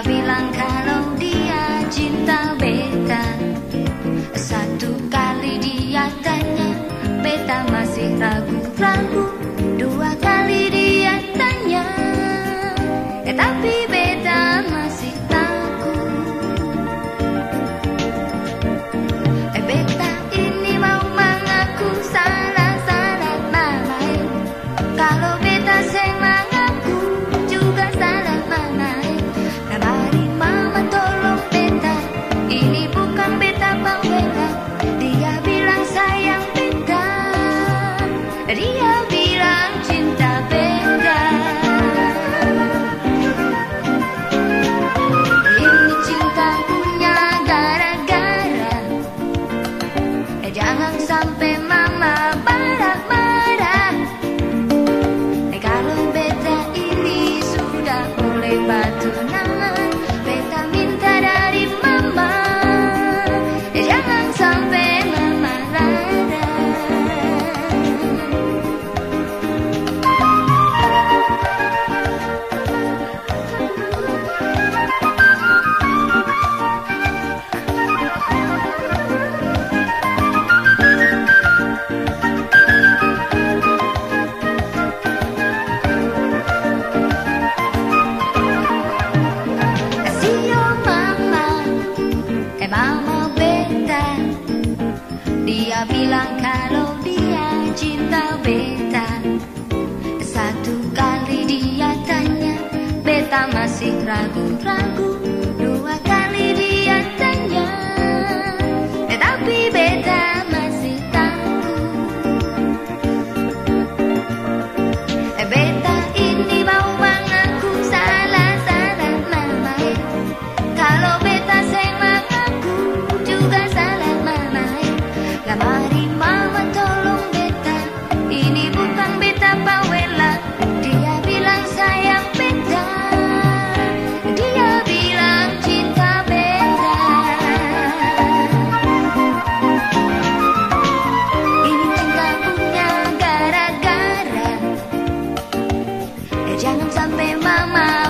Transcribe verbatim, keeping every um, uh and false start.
bilang kalau dia cinta beta. Satu kali dia tanya, beta masih ragu-ragu. Dua kali dia tanya, eh, tapi beta masih takut. Eh, beta ini mau mengaku salah-salah mama. Kalau beta seng mengaku juga salah mama. Nah mari mama tolong beta, ini bukan beta bawela. Dia bilang sayang beta, dia bilang cinta beta. Ini cinta punya gara-gara, eh, jangan sampai mama marah-marah. Eh, kalau beta ini sudah mulai batunangan, beta minta dari mama, eh, jangan sampai mama marah. Kasih mama, eh mama beta, dia bilang kalau dia cinta beta. Satu kali dia tanya, beta masih ragu-ragu. Dua kali dia tanya, eh, tapi beta masih takut. Eh, beta ini mau mengaku salah-salah mama. Kalau beta seng mengaku juga salah mama. Lah mari mama tolong beta, ini bukan beta bawela. Dia bilang sayang beta, dia bilang cinta beta. Ini cinta punya gara-gara, eh, jangan sampai mama